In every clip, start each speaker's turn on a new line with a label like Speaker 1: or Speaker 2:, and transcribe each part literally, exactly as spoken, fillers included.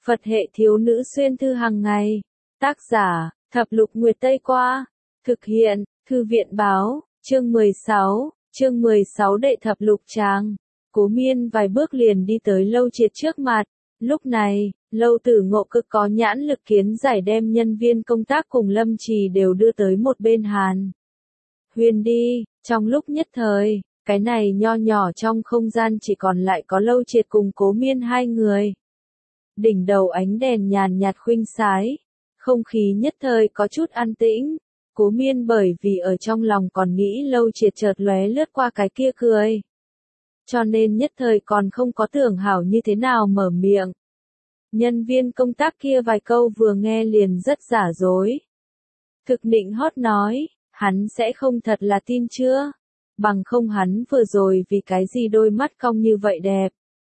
Speaker 1: Phật hệ thiếu nữ xuyên thư hàng ngày. Tác giả, Thập Lục Nguyệt Tây Qua. Thực hiện, Thư viện Báo, chương mười sáu, chương mười sáu Đệ Thập Lục Tràng. Cố Miên vài bước liền đi tới Lâu Triệt trước mặt. Lúc này, Lâu Tử Ngộ cực có nhãn lực kiến giải đem nhân viên công tác cùng Lâm Trì đều đưa tới một bên Hàn Huyền đi. Trong lúc nhất thời, cái này nho nhỏ trong không gian chỉ còn lại có Lâu Triệt cùng Cố Miên hai người. Đỉnh đầu ánh đèn nhàn nhạt khuynh sái, không khí nhất thời có chút an tĩnh. Cố Miên bởi vì ở trong lòng còn nghĩ Lâu Triệt chợt lóe lướt qua cái kia cười, cho nên nhất thời còn không có tưởng hảo như thế nào mở miệng. Nhân viên công tác kia vài câu vừa nghe liền rất giả dối. Thực nịnh hót nói, hắn sẽ không thật là tin chưa? Bằng không hắn vừa rồi vì cái gì đôi mắt cong như vậy đẹp.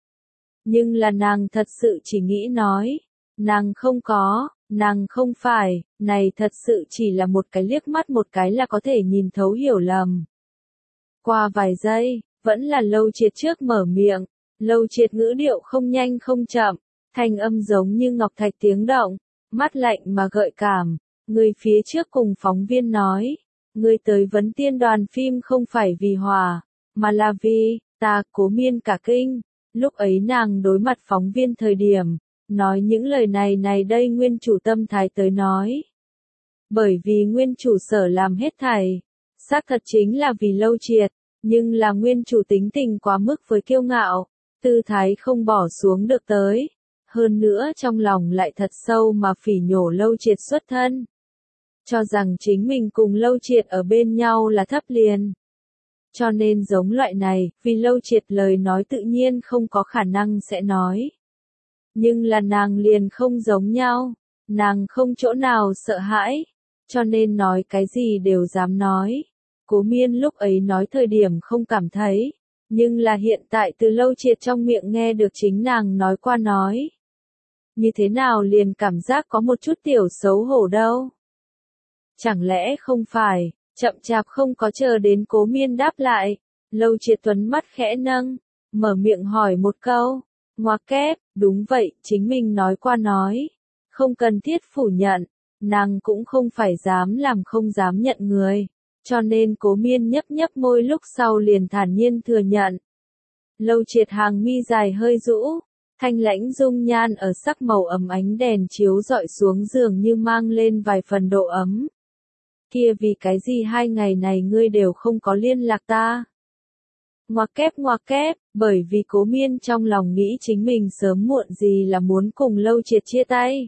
Speaker 1: Nhưng là nàng thật sự chỉ nghĩ nói, nàng không có, nàng không phải, này thật sự chỉ là một cái liếc mắt một cái là có thể nhìn thấu hiểu lầm. Qua vài giây, vẫn là Lâu Triệt trước mở miệng. Lâu Triệt ngữ điệu không nhanh không chậm, thanh âm giống như ngọc thạch tiếng động, mắt lạnh mà gợi cảm. Người phía trước cùng phóng viên nói, người tới vấn tiên đoàn phim không phải vì hòa, mà là vì ta. Cố Miên cả kinh. Lúc ấy nàng đối mặt phóng viên thời điểm, nói những lời này này đây nguyên chủ tâm thái tới nói. Bởi vì nguyên chủ sở làm hết thảy, xác thật chính là vì Lâu Triệt, nhưng là nguyên chủ tính tình quá mức với kiêu ngạo, tư thái không bỏ xuống được tới. Hơn nữa trong lòng lại thật sâu mà phỉ nhổ Lâu Triệt xuất thân. Cho rằng chính mình cùng Lâu Triệt ở bên nhau là thấp liền. Cho nên giống loại này, vì Lâu Triệt lời nói tự nhiên không có khả năng sẽ nói. Nhưng là nàng liền không giống nhau, nàng không chỗ nào sợ hãi, cho nên nói cái gì đều dám nói. Cố Miên lúc ấy nói thời điểm không cảm thấy, nhưng là hiện tại từ Lâu Triệt trong miệng nghe được chính nàng nói qua nói. Như thế nào liền cảm giác có một chút tiểu xấu hổ đâu. Chẳng lẽ không phải, chậm chạp không có chờ đến Cố Miên đáp lại, Lâu Triệt tuấn mắt khẽ nâng, mở miệng hỏi một câu, ngoặc kép, đúng vậy, chính mình nói qua nói, không cần thiết phủ nhận, nàng cũng không phải dám làm không dám nhận người, cho nên Cố Miên nhấp nhấp môi lúc sau liền thản nhiên thừa nhận. Lâu Triệt hàng mi dài hơi rũ, thanh lãnh dung nhan ở sắc màu ấm ánh đèn chiếu rọi xuống dường như mang lên vài phần độ ấm. Kia vì cái gì hai ngày này ngươi đều không có liên lạc ta? Ngoặc kép ngoặc kép, bởi vì Cố Miên trong lòng nghĩ chính mình sớm muộn gì là muốn cùng Lâu Triệt chia tay.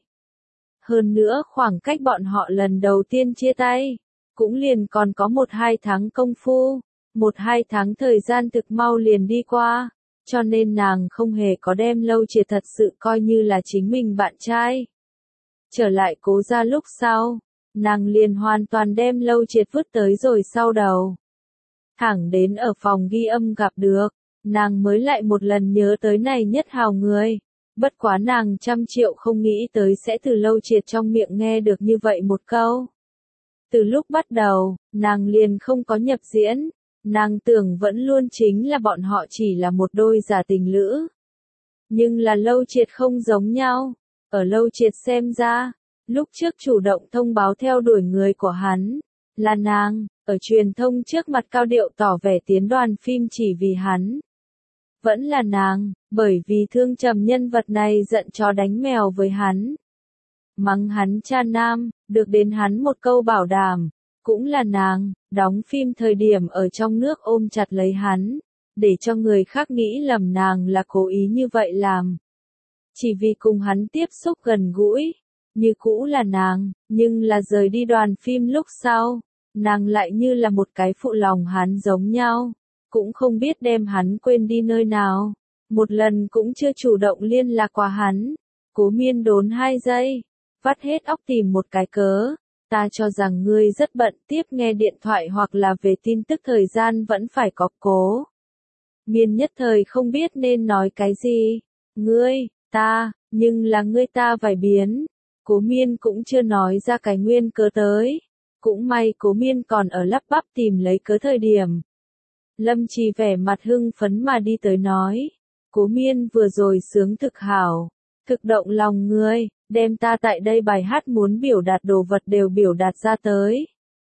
Speaker 1: Hơn nữa khoảng cách bọn họ lần đầu tiên chia tay, cũng liền còn có một hai tháng công phu, một hai tháng thời gian thực mau liền đi qua, cho nên nàng không hề có đem Lâu Triệt thật sự coi như là chính mình bạn trai. Trở lại Cố gia lúc sau, nàng liền hoàn toàn đem Lâu Triệt vứt tới rồi sau đầu. Thẳng đến ở phòng ghi âm gặp được, nàng mới lại một lần nhớ tới này nhất hào người. Bất quá nàng trăm triệu không nghĩ tới sẽ từ Lâu Triệt trong miệng nghe được như vậy một câu. Từ lúc bắt đầu, nàng liền không có nhập diễn, nàng tưởng vẫn luôn chính là bọn họ chỉ là một đôi giả tình lữ. Nhưng là Lâu Triệt không giống nhau, ở Lâu Triệt xem ra, lúc trước chủ động thông báo theo đuổi người của hắn, là nàng, ở truyền thông trước mặt cao điệu tỏ vẻ tiến đoàn phim chỉ vì hắn. Vẫn là nàng, bởi vì thương trầm nhân vật này giận chó đánh mèo với hắn. Mắng hắn cha nam, được đến hắn một câu bảo đảm, cũng là nàng, đóng phim thời điểm ở trong nước ôm chặt lấy hắn, để cho người khác nghĩ lầm nàng là cố ý như vậy làm. Chỉ vì cùng hắn tiếp xúc gần gũi. Như cũ là nàng, nhưng là rời đi đoàn phim lúc sau, nàng lại như là một cái phụ lòng hắn giống nhau, cũng không biết đem hắn quên đi nơi nào, một lần cũng chưa chủ động liên lạc qua hắn. Cố Miên đốn hai giây, vắt hết óc tìm một cái cớ, ta cho rằng ngươi rất bận tiếp nghe điện thoại hoặc là về tin tức thời gian vẫn phải có. Cố Miên nhất thời không biết nên nói cái gì, ngươi, ta, nhưng là ngươi ta vài biến. Cố Miên cũng chưa nói ra cái nguyên cớ tới. Cũng may Cố Miên còn ở lắp bắp tìm lấy cớ thời điểm. Lâm Trì vẻ mặt hưng phấn mà đi tới nói. Cố Miên vừa rồi sướng thực hảo. thực động lòng người, đem ta tại đây bài hát muốn biểu đạt đồ vật đều biểu đạt ra tới.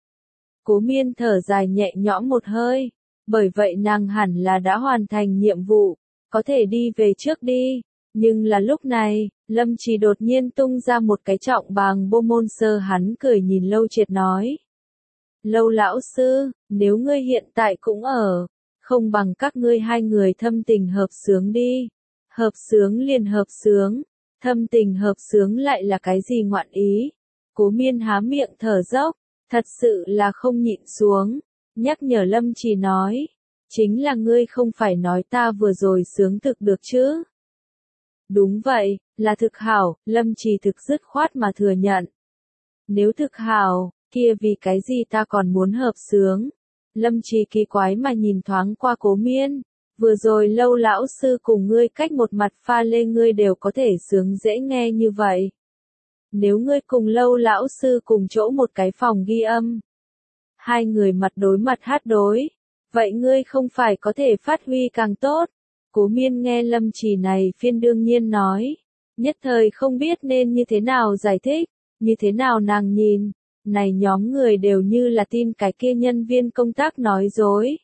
Speaker 1: Cố Miên thở dài nhẹ nhõm một hơi, bởi vậy nàng hẳn là đã hoàn thành nhiệm vụ, có thể đi về trước đi. Nhưng là lúc này, Lâm Trì đột nhiên tung ra một cái trọng bàng bô môn sơ, hắn cười nhìn Lâu Triệt nói. Lâu lão sư, nếu ngươi hiện tại cũng ở, không bằng các ngươi hai người thâm tình hợp xướng đi. Hợp xướng liền hợp xướng, thâm tình hợp xướng lại là cái gì ngoạn ý? Cố Miên há miệng thở dốc, thật sự là không nhịn xuống, nhắc nhở Lâm Trì nói. Chính là ngươi không phải nói ta vừa rồi sướng thực được chứ? Đúng vậy, là thực hảo, Lâm Trì thực dứt khoát mà thừa nhận. Nếu thực hảo, kia vì cái gì ta còn muốn hợp xướng? Lâm Trì kỳ quái mà nhìn thoáng qua Cố Miên, vừa rồi Lâu lão sư cùng ngươi cách một mặt pha lê ngươi đều có thể sướng dễ nghe như vậy. Nếu ngươi cùng Lâu lão sư cùng chỗ một cái phòng ghi âm, hai người mặt đối mặt hát đối, vậy ngươi không phải có thể phát huy càng tốt? Cố Miên nghe Lâm Trì này phiên đương nhiên nói, nhất thời không biết nên như thế nào giải thích, như thế nào nàng nhìn, này nhóm người đều như là tin cái kia nhân viên công tác nói dối.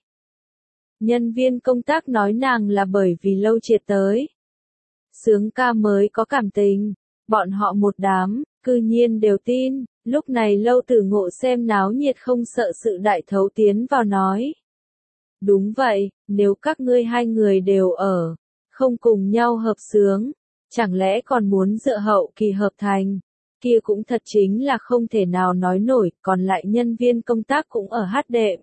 Speaker 1: Nhân viên công tác nói nàng là bởi vì Lâu Triệt tới. Sướng ca mới có cảm tình, bọn họ một đám, cư nhiên đều tin, lúc này Lâu Tử Ngộ xem náo nhiệt không sợ sự đại thấu tiến vào nói. Đúng vậy, nếu các ngươi hai người đều ở, không cùng nhau hợp xướng, chẳng lẽ còn muốn dựa hậu kỳ hợp thành, kia cũng thật chính là không thể nào nói nổi, còn lại nhân viên công tác cũng ở hát đệm.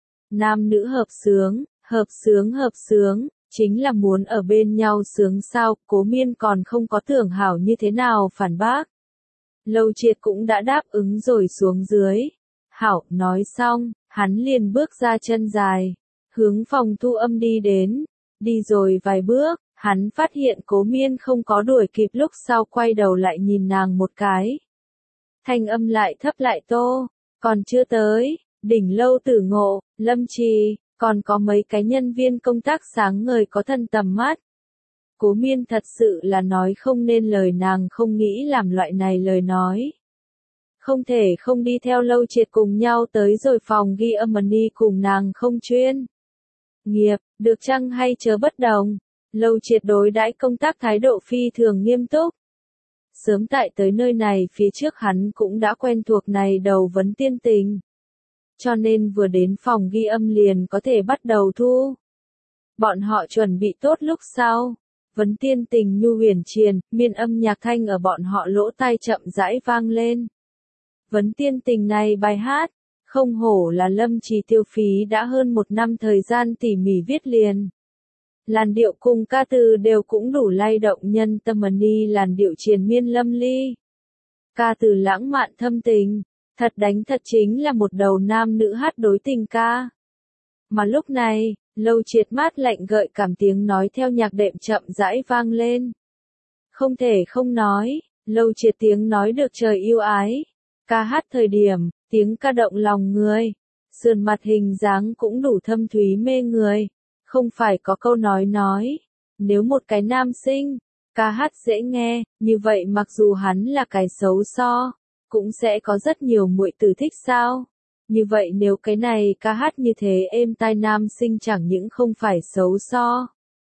Speaker 1: Nam nữ hợp xướng, hợp xướng hợp xướng, chính là muốn ở bên nhau sướng sao, Cố Miên còn không có tưởng hảo như thế nào phản bác. Lâu Triệt cũng đã đáp ứng rồi xuống dưới. Hảo, nói xong, hắn liền bước ra chân dài, hướng phòng thu âm đi đến, đi rồi vài bước, hắn phát hiện Cố Miên không có đuổi kịp, lúc sau quay đầu lại nhìn nàng một cái. Thanh âm lại thấp lại tô, còn chưa tới, đỉnh Lâu Tử Ngộ, Lâm Trì, còn có mấy cái nhân viên công tác sáng ngời có thân tầm mắt. Cố Miên thật sự là nói không nên lời, nàng không nghĩ làm loại này lời nói. Không thể không đi theo Lâu Triệt cùng nhau tới rồi phòng ghi âm đi cùng nàng không chuyên nghiệp, được chăng hay chớ bất đồng. Lâu Triệt đối đãi công tác thái độ phi thường nghiêm túc. Sớm tại tới nơi này phía trước hắn cũng đã quen thuộc này đầu vấn tiên tình. Cho nên vừa đến phòng ghi âm liền có thể bắt đầu thu. Bọn họ chuẩn bị tốt lúc sau. Vấn tiên tình nhu huyền truyền, miên âm nhạc thanh ở bọn họ lỗ tai chậm rãi vang lên. Vấn tiên tình này bài hát, không hổ là Lâm Trì tiêu phí đã hơn một năm thời gian tỉ mỉ viết liền. Làn điệu cùng ca từ đều cũng đủ lay động nhân tâm, ni làn điệu triền miên lâm ly. Ca từ lãng mạn thâm tình, thật đánh thật chính là một đầu nam nữ hát đối tình ca. Mà lúc này, Lâu Triệt mát lạnh gợi cảm tiếng nói theo nhạc đệm chậm rãi vang lên. Không thể không nói, Lâu Triệt tiếng nói được trời yêu ái. Ca hát thời điểm, tiếng ca động lòng người. Sườn mặt hình dáng cũng đủ thâm thúy mê người. Không phải có câu nói nói, nếu một cái nam sinh, ca hát dễ nghe, như vậy mặc dù hắn là cái xấu so, cũng sẽ có rất nhiều muội tử thích sao. Như vậy nếu cái này ca hát như thế êm tai nam sinh chẳng những không phải xấu so,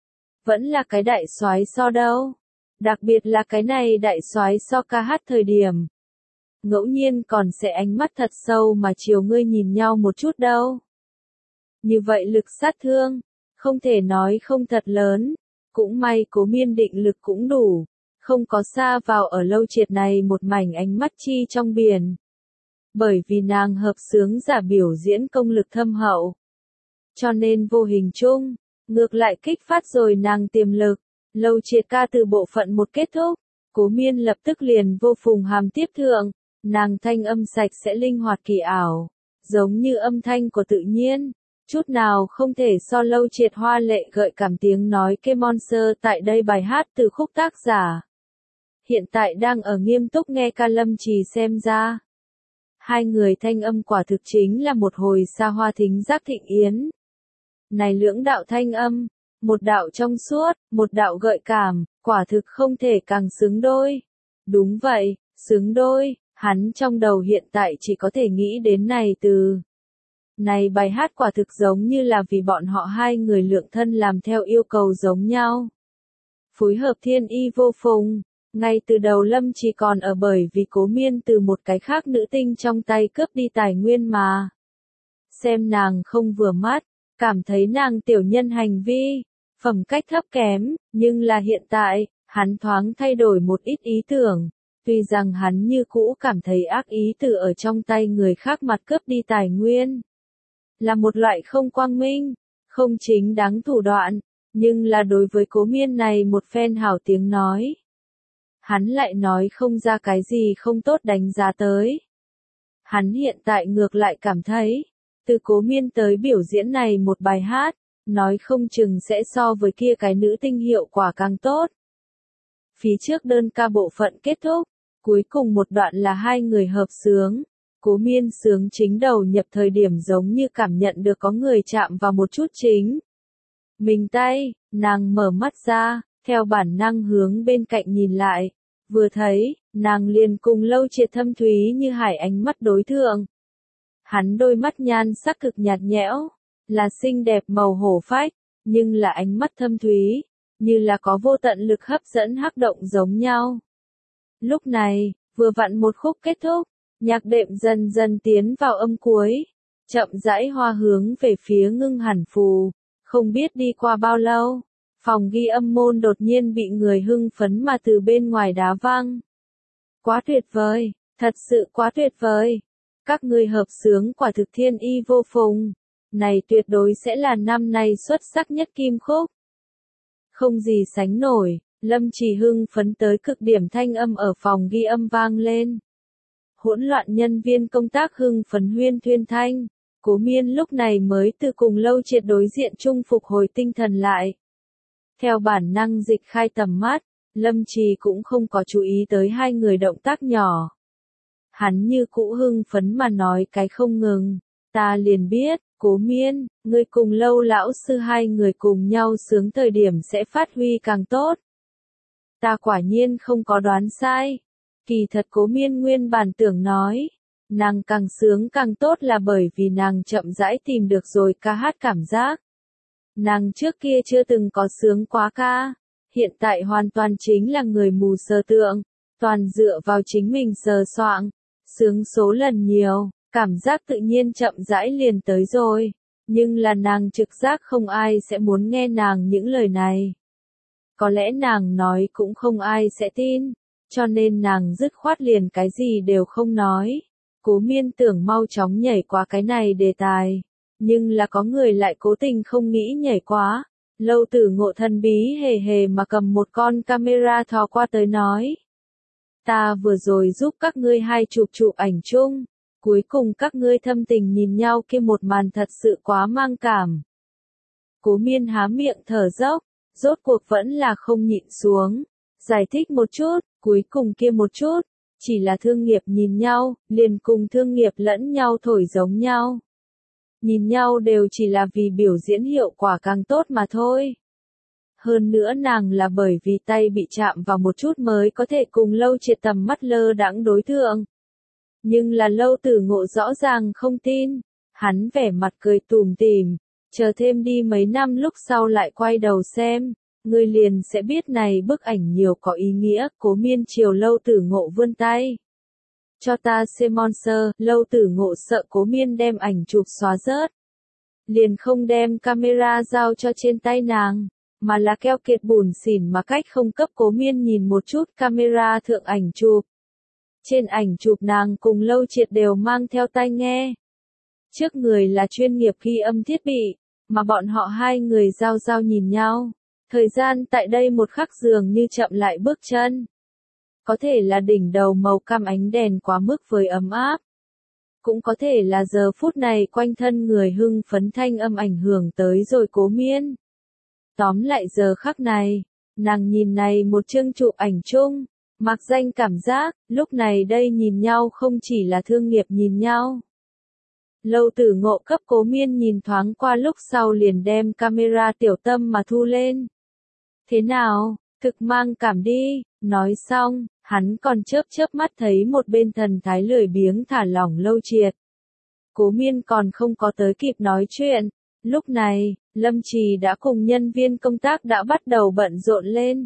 Speaker 1: vẫn là cái đại soái so đâu. Đặc biệt là cái này đại soái so ca hát thời điểm, ngẫu nhiên còn sẽ ánh mắt thật sâu mà chiều ngươi nhìn nhau một chút đâu. Như vậy lực sát thương, không thể nói không thật lớn, cũng may Cố Miên định lực cũng đủ, không có xa vào ở Lâu Triệt này một mảnh ánh mắt chi trong biển. Bởi vì nàng hợp xướng giả biểu diễn công lực thâm hậu, cho nên vô hình chung, ngược lại kích phát rồi nàng tiềm lực. Lâu Triệt ca từ bộ phận một kết thúc, Cố Miên lập tức liền vô phùng hàm tiếp thượng, nàng thanh âm sạch sẽ linh hoạt kỳ ảo, giống như âm thanh của tự nhiên, chút nào không thể so Lâu Triệt hoa lệ gợi cảm tiếng nói kê monster tại đây bài hát từ khúc tác giả. Hiện tại đang ở nghiêm túc nghe ca Lâm Trì xem ra. Hai người thanh âm quả thực chính là một hồi xa hoa thính giác thịnh yến. Này lưỡng đạo thanh âm, Một đạo trong suốt, một đạo gợi cảm, quả thực không thể càng xứng đôi. Đúng vậy, xứng đôi, hắn trong đầu hiện tại chỉ có thể nghĩ đến này từ. Này bài hát quả thực giống như là vì bọn họ hai người lượng thân làm theo yêu cầu giống nhau. Phối hợp thiên y vô phùng, ngay từ đầu Lâm chỉ còn ở bởi vì Cố Miên từ một cái khác nữ tinh trong tay cướp đi tài nguyên mà. Xem nàng không vừa mắt, cảm thấy nàng tiểu nhân hành vi, phẩm cách thấp kém, nhưng là hiện tại, hắn thoáng thay đổi một ít ý tưởng. Tuy rằng hắn như cũ cảm thấy ác ý từ ở trong tay người khác mặt cướp đi tài nguyên. Là một loại không quang minh, không chính đáng thủ đoạn, nhưng là đối với Cố Miên này một phen hảo tiếng nói. Hắn lại nói không ra cái gì không tốt đánh giá tới. Hắn hiện tại ngược lại cảm thấy, từ Cố Miên tới biểu diễn này một bài hát, nói không chừng sẽ so với kia cái nữ tinh hiệu quả càng tốt. Phía trước đơn ca bộ phận kết thúc, cuối cùng một đoạn là hai người hợp sướng. Cố Miên sướng chính đầu nhập thời điểm giống như cảm nhận được có người chạm vào một chút chính. Mình tay, nàng mở mắt ra, theo bản năng hướng bên cạnh nhìn lại. Vừa thấy, nàng liền cùng Lâu Triệt thâm thúy như hải ánh mắt đối thượng. Hắn đôi mắt nhan sắc cực nhạt nhẽo, là xinh đẹp màu hổ phách, nhưng là ánh mắt thâm thúy, như là có vô tận lực hấp dẫn hắc động giống nhau. Lúc này, vừa vặn một khúc kết thúc, nhạc đệm dần dần tiến vào âm cuối, chậm rãi hoa hướng về phía ngưng hẳn phù, không biết đi qua bao lâu, phòng ghi âm môn đột nhiên bị người hưng phấn mà từ bên ngoài đá văng. Quá tuyệt vời, thật sự quá tuyệt vời, các ngươi hợp sướng quả thực thiên y vô phùng, này tuyệt đối sẽ là năm nay xuất sắc nhất kim khúc. Không gì sánh nổi, Lâm Chỉ hưng phấn tới cực điểm thanh âm ở phòng ghi âm vang lên. Hỗn loạn nhân viên công tác hưng phấn huyên thuyên thanh, Cố Miên lúc này mới từ cùng Lâu Triệt đối diện chung phục hồi tinh thần lại. Theo bản năng dịch khai tầm mắt, Lâm Trì cũng không có chú ý tới hai người động tác nhỏ. Hắn như cũ hưng phấn mà nói cái không ngừng, ta liền biết, Cố Miên, ngươi cùng Lâu lão sư hai người cùng nhau sướng thời điểm sẽ phát huy càng tốt. Ta quả nhiên không có đoán sai. Kỳ thật Cố Miên nguyên bản tưởng nói, nàng càng sướng càng tốt là bởi vì nàng chậm rãi tìm được rồi ca hát cảm giác. Nàng trước kia chưa từng có sướng quá ca, hiện tại hoàn toàn chính là người mù sờ tượng, toàn dựa vào chính mình sờ soạng, sướng số lần nhiều, cảm giác tự nhiên chậm rãi liền tới rồi, nhưng là nàng trực giác không ai sẽ muốn nghe nàng những lời này. Có lẽ nàng nói cũng không ai sẽ tin. Cho nên nàng dứt khoát liền cái gì đều không nói. Cố Miên tưởng mau chóng nhảy qua cái này đề tài. Nhưng là có người lại cố tình không nghĩ nhảy quá. Lâu Tử Ngộ thần bí hề hề mà cầm một con camera thò qua tới nói. Ta vừa rồi giúp các ngươi hai chụp chụp ảnh chung. Cuối cùng các ngươi thâm tình nhìn nhau kia một màn thật sự quá mang cảm. Cố Miên há miệng thở dốc, rốt cuộc vẫn là không nhịn xuống. Giải thích một chút, cuối cùng kia một chút, chỉ là thương nghiệp nhìn nhau, liền cùng thương nghiệp lẫn nhau thổi giống nhau. Nhìn nhau đều chỉ là vì biểu diễn hiệu quả càng tốt mà thôi. Hơn nữa nàng là bởi vì tay bị chạm vào một chút mới có thể cùng Lâu Triệt tầm mắt lơ đãng đối thượng. Nhưng là Lâu Tử Ngộ rõ ràng không tin, hắn vẻ mặt cười tủm tỉm, chờ thêm đi mấy năm lúc sau lại quay đầu xem. Ngươi liền sẽ biết này bức ảnh nhiều có ý nghĩa. Cố Miên chiều Lâu Tử Ngộ vươn tay. Cho ta xem monster. Lâu Tử Ngộ sợ Cố Miên đem ảnh chụp xóa rớt. Liền không đem camera giao cho trên tay nàng, mà là keo kiệt bủn xỉn mà cách không cấp Cố Miên nhìn một chút camera thượng ảnh chụp. Trên ảnh chụp nàng cùng Lâu Triệt đều mang theo tai nghe. Trước người là chuyên nghiệp ghi âm thiết bị, mà bọn họ hai người giao giao nhìn nhau. Thời gian tại đây một khắc dường như chậm lại bước chân. Có thể là đỉnh đầu màu cam ánh đèn quá mức với ấm áp. Cũng có thể là giờ phút này quanh thân người hưng phấn thanh âm ảnh hưởng tới rồi Cố Miên. Tóm lại giờ khắc này, nàng nhìn này một chương chụp ảnh chung, mặc danh cảm giác, lúc này đây nhìn nhau không chỉ là thương nghiệp nhìn nhau. Lâu Tử Ngộ cấp Cố Miên nhìn thoáng qua lúc sau liền đem camera tiểu tâm mà thu lên. Thế nào, thực mang cảm đi, nói xong, hắn còn chớp chớp mắt thấy một bên thần thái lười biếng thả lỏng Lâu Triệt. Cố Miên còn không có tới kịp nói chuyện, lúc này, Lâm Trì đã cùng nhân viên công tác đã bắt đầu bận rộn lên.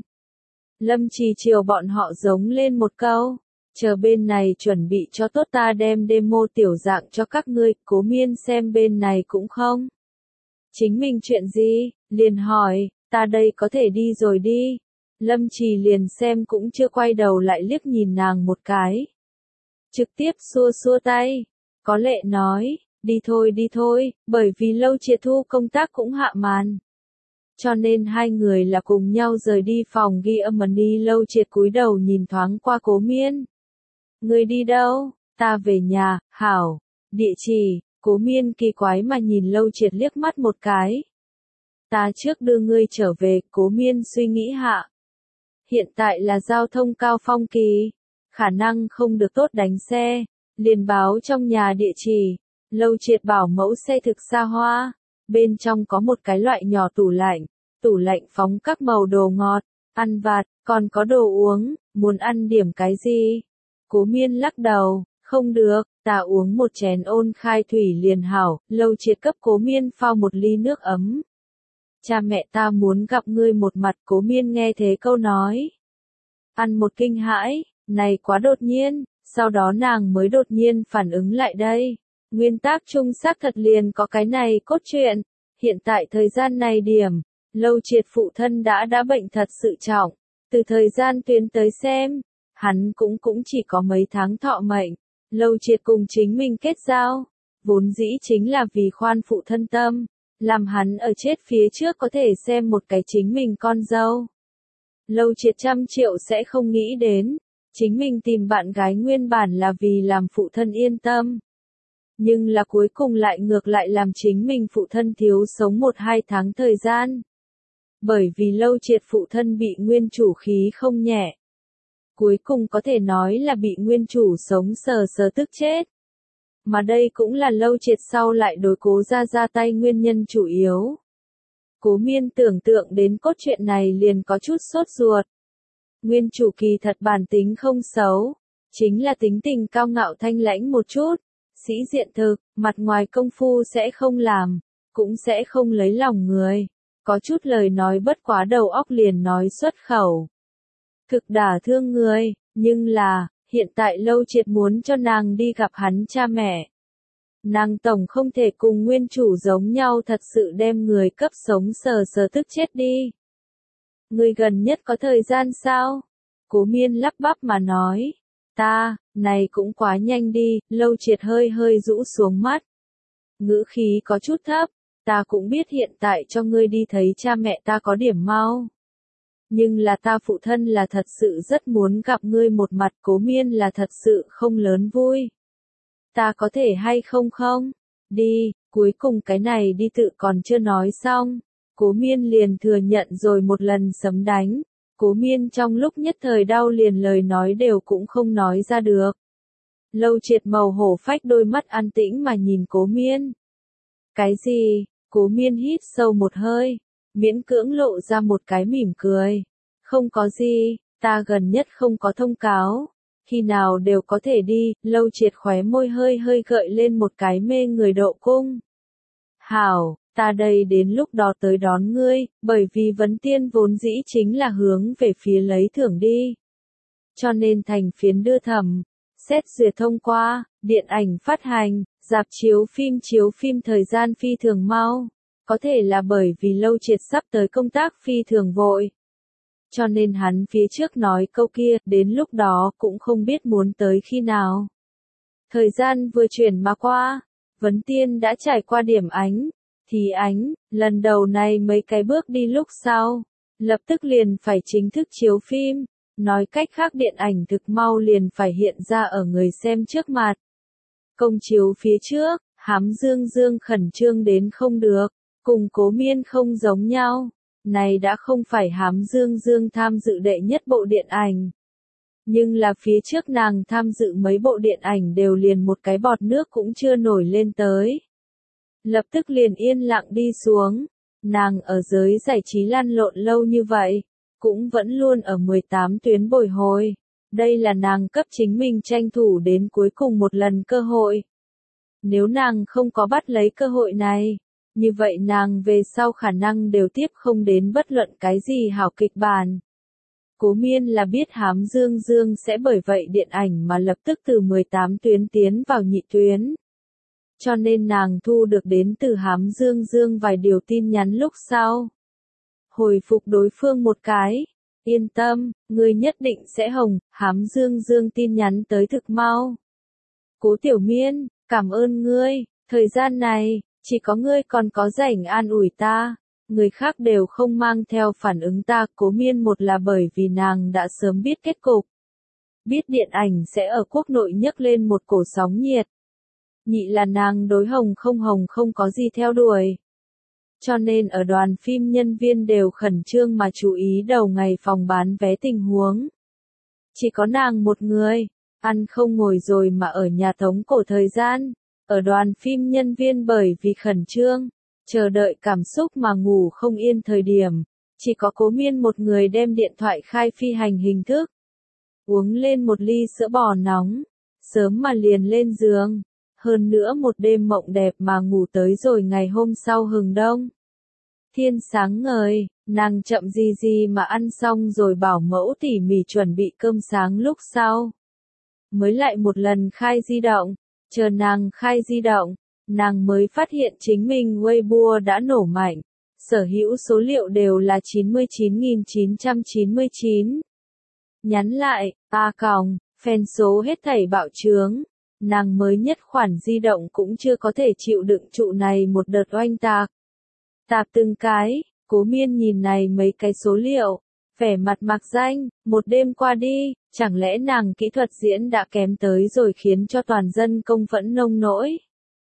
Speaker 1: Lâm Trì chiều bọn họ giống lên một câu, chờ bên này chuẩn bị cho tốt ta đem demo tiểu dạng cho các ngươi, Cố Miên xem bên này cũng không. Chính mình chuyện gì, liền hỏi, ta đây có thể đi rồi đi. Lâm Trì liền xem cũng chưa quay đầu lại liếc nhìn nàng một cái. Trực tiếp xua xua tay, có lệ nói, đi thôi đi thôi, bởi vì Lâu Triệt thu công tác cũng hạ màn. Cho nên hai người là cùng nhau rời đi phòng ghi âm đi. Lâu Triệt cúi đầu nhìn thoáng qua Cố Miên. Ngươi đi đâu? Ta về nhà, hảo. Địa chỉ, Cố Miên kỳ quái mà nhìn Lâu Triệt liếc mắt một cái. Ta trước đưa ngươi trở về, Cố Miên suy nghĩ hạ. Hiện tại là giao thông cao phong kỳ, khả năng không được tốt đánh xe, liền báo trong nhà địa chỉ. Lâu Triệt bảo mẫu xe thực xa hoa, bên trong có một cái loại nhỏ tủ lạnh, tủ lạnh phóng các màu đồ ngọt, ăn vặt, còn có đồ uống, muốn ăn điểm cái gì? Cố Miên lắc đầu, không được, ta uống một chén ôn khai thủy liền hảo. Lâu Triệt cấp Cố Miên pha một ly nước ấm. Cha mẹ ta muốn gặp ngươi một mặt. Cố Miên nghe thế câu nói, ăn một kinh hãi, này quá đột nhiên, sau đó nàng mới đột nhiên phản ứng lại đây. Nguyên tác chung xác thật liền có cái này cốt truyện, hiện tại thời gian này điểm, Lâu Triệt phụ thân đã đã bệnh thật sự trọng, từ thời gian tuyến tới xem, hắn cũng cũng chỉ có mấy tháng thọ mệnh. Lâu Triệt cùng chính mình kết giao, vốn dĩ chính là vì khoan phụ thân tâm, làm hắn ở chết phía trước có thể xem một cái chính mình con dâu. Lâu Triệt trăm triệu sẽ không nghĩ đến, chính mình tìm bạn gái nguyên bản là vì làm phụ thân yên tâm. Nhưng là cuối cùng lại ngược lại làm chính mình phụ thân thiếu sống một hai tháng thời gian. Bởi vì Lâu Triệt phụ thân bị nguyên chủ khí không nhẹ. Cuối cùng có thể nói là bị nguyên chủ sống sờ sờ tức chết. Mà đây cũng là Lâu Triệt sau lại đối Cố gia ra tay nguyên nhân chủ yếu. Cố Miên tưởng tượng đến cốt truyện này liền có chút sốt ruột. Nguyên chủ kỳ thật bản tính không xấu, chính là tính tình cao ngạo thanh lãnh một chút, sĩ diện thực, mặt ngoài công phu sẽ không làm, cũng sẽ không lấy lòng người, có chút lời nói bất quá đầu óc liền nói xuất khẩu. Cực đả thương người, nhưng là, hiện tại Lâu Triệt muốn cho nàng đi gặp hắn cha mẹ. Nàng tổng không thể cùng nguyên chủ giống nhau thật sự đem người cấp sống sờ sờ tức chết đi. Người gần nhất có thời gian sao? Cố Miên lắp bắp mà nói. Ta, này cũng quá nhanh đi. Lâu Triệt hơi hơi rũ xuống mắt. Ngữ khí có chút thấp. Ta cũng biết hiện tại cho ngươi đi thấy cha mẹ ta có điểm mau. Nhưng là ta phụ thân là thật sự rất muốn gặp ngươi một mặt. Cố Miên là thật sự không lớn vui. Ta có thể hay không không? Đi, cuối cùng cái này đi tự còn chưa nói xong. Cố Miên liền thừa nhận rồi một lần sấm đánh. Cố Miên trong lúc nhất thời đau liền lời nói đều cũng không nói ra được. Lâu Triệt màu hổ phách đôi mắt an tĩnh mà nhìn Cố Miên. Cái gì? Cố Miên hít sâu một hơi, miễn cưỡng lộ ra một cái mỉm cười. Không có gì, ta gần nhất không có thông cáo. Khi nào đều có thể đi. Lâu Triệt khóe môi hơi hơi gợi lên một cái mê người độ cung. Hảo, ta đây đến lúc đó tới đón ngươi, bởi vì vấn tiên vốn dĩ chính là hướng về phía lấy thưởng đi. Cho nên thành phiến đưa thẩm, xét duyệt thông qua, điện ảnh phát hành, rạp chiếu phim chiếu phim thời gian phi thường mau. Có thể là bởi vì Lâu Triệt sắp tới công tác phi thường vội. Cho nên hắn phía trước nói câu kia, đến lúc đó cũng không biết muốn tới khi nào. Thời gian vừa chuyển mà qua, vấn tiên đã trải qua điểm ánh, thì ánh, lần đầu này mấy cái bước đi lúc sau, lập tức liền phải chính thức chiếu phim, nói cách khác điện ảnh thực mau liền phải hiện ra ở người xem trước mặt. Công chiếu phía trước, Hám Dương Dương khẩn trương đến không được, cùng Cố Miên không giống nhau. Này đã không phải Hám Dương Dương tham dự đệ nhất bộ điện ảnh. Nhưng là phía trước nàng tham dự mấy bộ điện ảnh đều liền một cái bọt nước cũng chưa nổi lên tới. Lập tức liền yên lặng đi xuống. Nàng ở giới giải trí lăn lộn lâu như vậy, cũng vẫn luôn ở mười tám tuyến bồi hồi. Đây là nàng cấp chính mình tranh thủ đến cuối cùng một lần cơ hội. Nếu nàng không có bắt lấy cơ hội này, như vậy nàng về sau khả năng đều tiếp không đến bất luận cái gì hảo kịch bản. Cố Miên là biết Hám Dương Dương sẽ bởi vậy điện ảnh mà lập tức từ mười tám tuyến tiến vào nhị tuyến. Cho nên nàng thu được đến từ Hám Dương Dương vài điều tin nhắn lúc sau. Hồi phục đối phương một cái. Yên tâm, ngươi nhất định sẽ hồng. Hám Dương Dương tin nhắn tới thực mau. Cố Tiểu Miên, cảm ơn ngươi. Thời gian này, chỉ có ngươi còn có rảnh an ủi ta. Người khác đều không mang theo phản ứng ta. Cố Miên một là bởi vì nàng đã sớm biết kết cục. Biết điện ảnh sẽ ở quốc nội nhấc lên một cổ sóng nhiệt. Nhị là nàng đối hồng không hồng không có gì theo đuổi. Cho nên ở đoàn phim nhân viên đều khẩn trương mà chú ý đầu ngày phòng bán vé tình huống. Chỉ có nàng một người, ăn không ngồi rồi mà ở nhà tống cổ thời gian. Ở đoàn phim nhân viên bởi vì khẩn trương, chờ đợi cảm xúc mà ngủ không yên thời điểm. Chỉ có Cố Miên một người đem điện thoại khai phi hành hình thức. Uống lên một ly sữa bò nóng, sớm mà liền lên giường. Hơn nữa một đêm mộng đẹp mà ngủ tới rồi ngày hôm sau hừng đông. Thiên sáng ngời, nàng chậm gì gì mà ăn xong rồi bảo mẫu tỉ mỉ chuẩn bị cơm sáng lúc sau. Mới lại một lần khai di động, chờ nàng khai di động, nàng mới phát hiện chính mình Weibo đã nổ mạnh. Sở hữu số liệu đều là chín mươi chín nghìn chín trăm chín mươi chín. Nhắn lại, a còng, fan số hết thảy bạo trướng. Nàng mới nhất khoản di động cũng chưa có thể chịu đựng trụ này một đợt oanh tạc. Tạp từng cái, Cố Miên nhìn này mấy cái số liệu, vẻ mặt mạc danh, một đêm qua đi, chẳng lẽ nàng kỹ thuật diễn đã kém tới rồi khiến cho toàn dân công phẫn nông nỗi.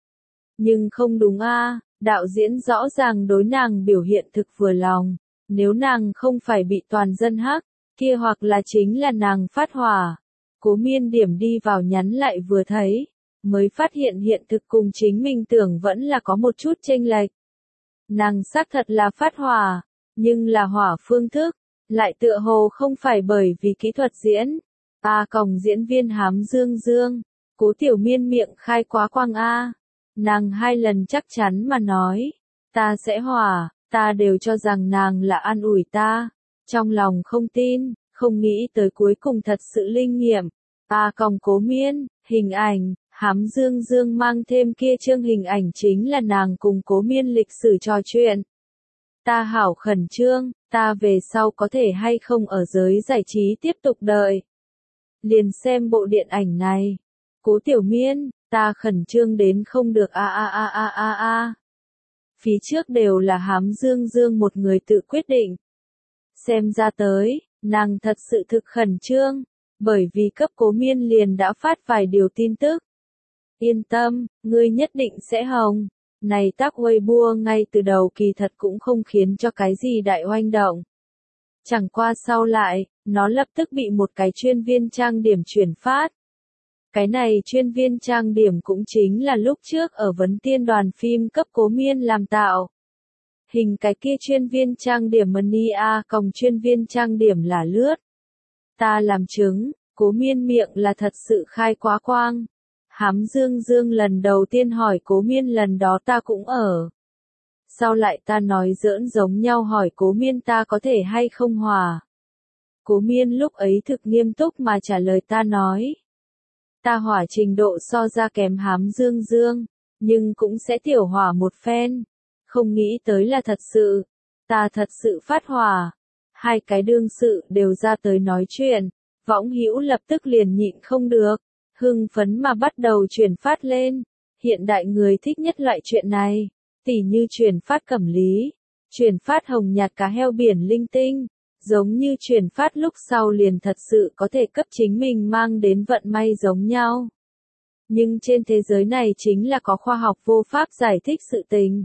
Speaker 1: Nhưng không đúng a, đạo diễn rõ ràng đối nàng biểu hiện thực vừa lòng, nếu nàng không phải bị toàn dân hắc, kia hoặc là chính là nàng phát hỏa. Cố Miên điểm đi vào nhắn lại vừa thấy, mới phát hiện hiện thực cùng chính mình tưởng vẫn là có một chút chênh lệch. Nàng xác thật là phát hỏa, nhưng là hỏa phương thức, lại tựa hồ không phải bởi vì kỹ thuật diễn. A còng diễn viên Hám Dương Dương, Cố Tiểu Miên miệng khai quá quang a. Nàng hai lần chắc chắn mà nói, ta sẽ hỏa, ta đều cho rằng nàng là an ủi ta, trong lòng không tin. Không nghĩ tới cuối cùng thật sự linh nghiệm. A còng Cố Miên, hình ảnh, Hám Dương Dương mang thêm kia chương hình ảnh chính là nàng cùng Cố Miên lịch sử trò chuyện. Ta hảo khẩn trương, ta về sau có thể hay không ở giới giải trí tiếp tục đợi. Liền xem bộ điện ảnh này. Cố Tiểu Miên, ta khẩn trương đến không được a a a a a a. Phía trước đều là Hám Dương Dương một người tự quyết định. Xem ra tới, nàng thật sự thực khẩn trương, bởi vì cấp Cố Miên liền đã phát vài điều tin tức. Yên tâm, ngươi nhất định sẽ hồng. Này tác Weibo ngay từ đầu kỳ thật cũng không khiến cho cái gì đại oanh động. Chẳng qua sau lại, nó lập tức bị một cái chuyên viên trang điểm chuyển phát. Cái này chuyên viên trang điểm cũng chính là lúc trước ở vấn tiên đoàn phim cấp Cố Miên làm tạo. Hình cái kia chuyên viên trang điểm Money A còng chuyên viên trang điểm là lướt. Ta làm chứng, Cố Miên miệng là thật sự khai quá quang. Hám Dương Dương lần đầu tiên hỏi Cố Miên lần đó ta cũng ở. Sau lại ta nói giỡn giống nhau hỏi Cố Miên ta có thể hay không hòa. Cố Miên lúc ấy thực nghiêm túc mà trả lời ta nói. Ta hỏa trình độ so ra kém Hám Dương Dương, nhưng cũng sẽ tiểu hỏa một phen. Không nghĩ tới là thật sự. Ta thật sự phát hỏa. Hai cái đương sự đều ra tới nói chuyện. Võng hữu lập tức liền nhịn không được. Hưng phấn mà bắt đầu chuyển phát lên. Hiện đại người thích nhất loại chuyện này. Tỉ như chuyển phát cẩm lý. Chuyển phát hồng nhạt cá heo biển linh tinh. Giống như chuyển phát lúc sau liền thật sự có thể cấp chính mình mang đến vận may giống nhau. Nhưng trên thế giới này chính là có khoa học vô pháp giải thích sự tình.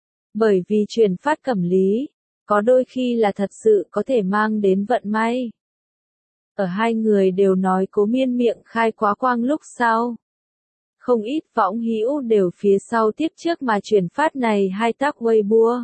Speaker 1: Bởi vì chuyển phát cẩm lý, có đôi khi là thật sự có thể mang đến vận may. ở hai người đều nói Cố Miên miệng khai quá quang lúc sau. Không ít võng hữu đều phía sau tiếp trước mà chuyển phát này hai tác Weibo.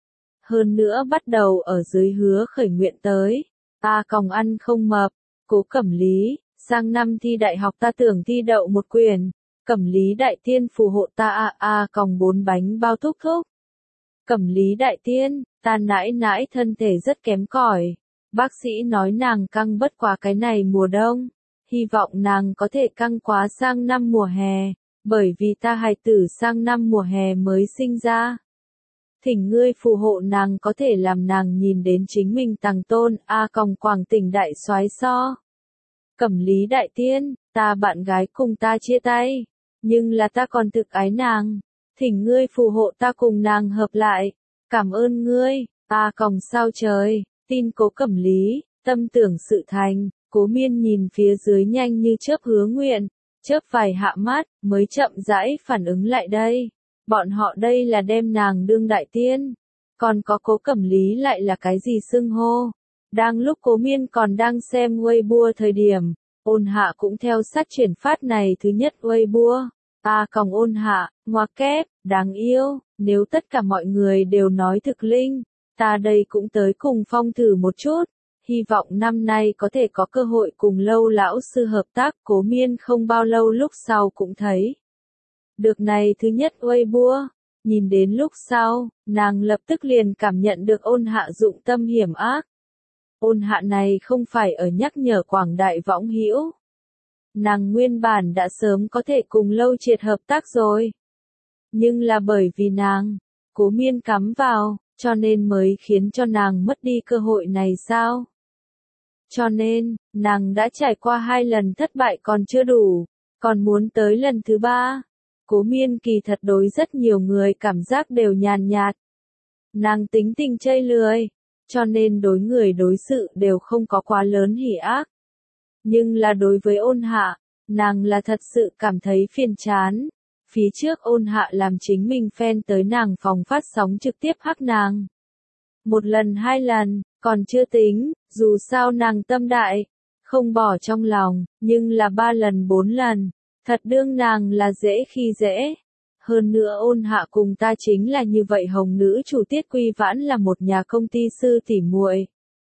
Speaker 1: Hơn nữa bắt đầu ở dưới hứa khởi nguyện tới. Ta còng ăn không mập, Cố Cẩm Lý, sang năm thi đại học ta tưởng thi đậu một quyền. Cẩm Lý đại tiên phù hộ ta a a còng bốn bánh bao thúc thúc. Cẩm Lý đại tiên, ta nãi nãi thân thể rất kém cỏi. Bác sĩ nói nàng căng bất quá cái này mùa đông. Hy vọng nàng có thể căng quá sang năm mùa hè, bởi vì ta hài tử sang năm mùa hè mới sinh ra. Thỉnh ngươi phù hộ nàng có thể làm nàng nhìn đến chính mình tàng tôn a còng Quảng Tỉnh đại soái so. Cẩm Lý đại tiên, ta bạn gái cùng ta chia tay, nhưng là ta còn thực ái nàng. Thỉnh ngươi phù hộ ta cùng nàng hợp lại. Cảm ơn ngươi, a còng sao trời, tin Cố Cẩm Lý, tâm tưởng sự thành. Cố Miên nhìn phía dưới nhanh như chớp hứa nguyện, chớp vài hạ mắt, mới chậm rãi phản ứng lại đây. Bọn họ đây là đem nàng đương đại tiên, còn có Cố Cẩm Lý lại là cái gì xưng hô. Đang lúc Cố Miên còn đang xem Weibo thời điểm, Ôn Hạ cũng theo sát chuyển phát này thứ nhất Weibo. A còng Ôn Hạ, ngoa kép, đáng yêu, nếu tất cả mọi người đều nói thực linh, ta đây cũng tới cùng phong thử một chút. Hy vọng năm nay có thể có cơ hội cùng Lâu lão sư hợp tác. Cố Miên không bao lâu lúc sau cũng thấy được này thứ nhất Weibo, nhìn đến lúc sau, nàng lập tức liền cảm nhận được Ôn Hạ dụng tâm hiểm ác. Ôn Hạ này không phải ở nhắc nhở quảng đại võng hữu. Nàng nguyên bản đã sớm có thể cùng Lâu Triệt hợp tác rồi. Nhưng là bởi vì nàng, Cố Miên cắm vào, cho nên mới khiến cho nàng mất đi cơ hội này sao? Cho nên, nàng đã trải qua hai lần thất bại còn chưa đủ, còn muốn tới lần thứ ba. Cố Miên kỳ thật đối rất nhiều người cảm giác đều nhàn nhạt. Nàng tính tình chây lười, cho nên đối người đối sự đều không có quá lớn hỉ ác. Nhưng là đối với Ôn Hạ, nàng là thật sự cảm thấy phiền chán. Phía trước Ôn Hạ làm chính mình fan tới nàng phòng phát sóng trực tiếp hắc nàng. Một lần hai lần, còn chưa tính, dù sao nàng tâm đại, không bỏ trong lòng, nhưng là ba lần bốn lần, thật đương nàng là dễ khi dễ. Hơn nữa Ôn Hạ cùng ta chính là như vậy hồng nữ chủ Tiết Quy Vãn là một nhà công ty sư tỉ muội.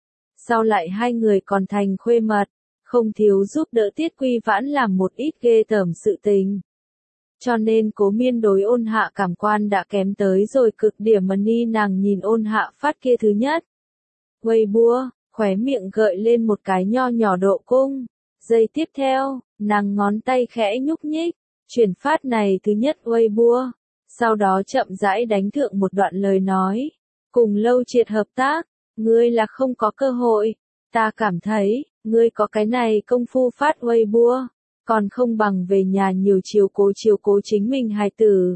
Speaker 1: Sau lại hai người còn thành khuê mật, không thiếu giúp đỡ Tiết Quy Vãn làm một ít ghê tởm sự tình. Cho nên Cố Miên đối Ôn Hạ cảm quan đã kém tới rồi cực điểm mà ni nàng nhìn Ôn Hạ phát kia thứ nhất Weibo, khóe miệng gợi lên một cái nho nhỏ độ cung. Giây tiếp theo, nàng ngón tay khẽ nhúc nhích, chuyển phát này thứ nhất Weibo, sau đó chậm rãi đánh thượng một đoạn lời nói. Cùng Lâu Triệt hợp tác, ngươi là không có cơ hội, ta cảm thấy, ngươi có cái này công phu phát Weibo, còn không bằng về nhà nhiều chiều cố chiều cố chính mình hài tử.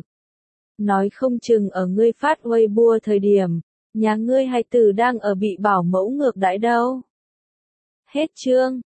Speaker 1: Nói không chừng ở ngươi phát Weibo thời điểm, nhà ngươi hài tử đang ở bị bảo mẫu ngược đãi đâu. Hết chương.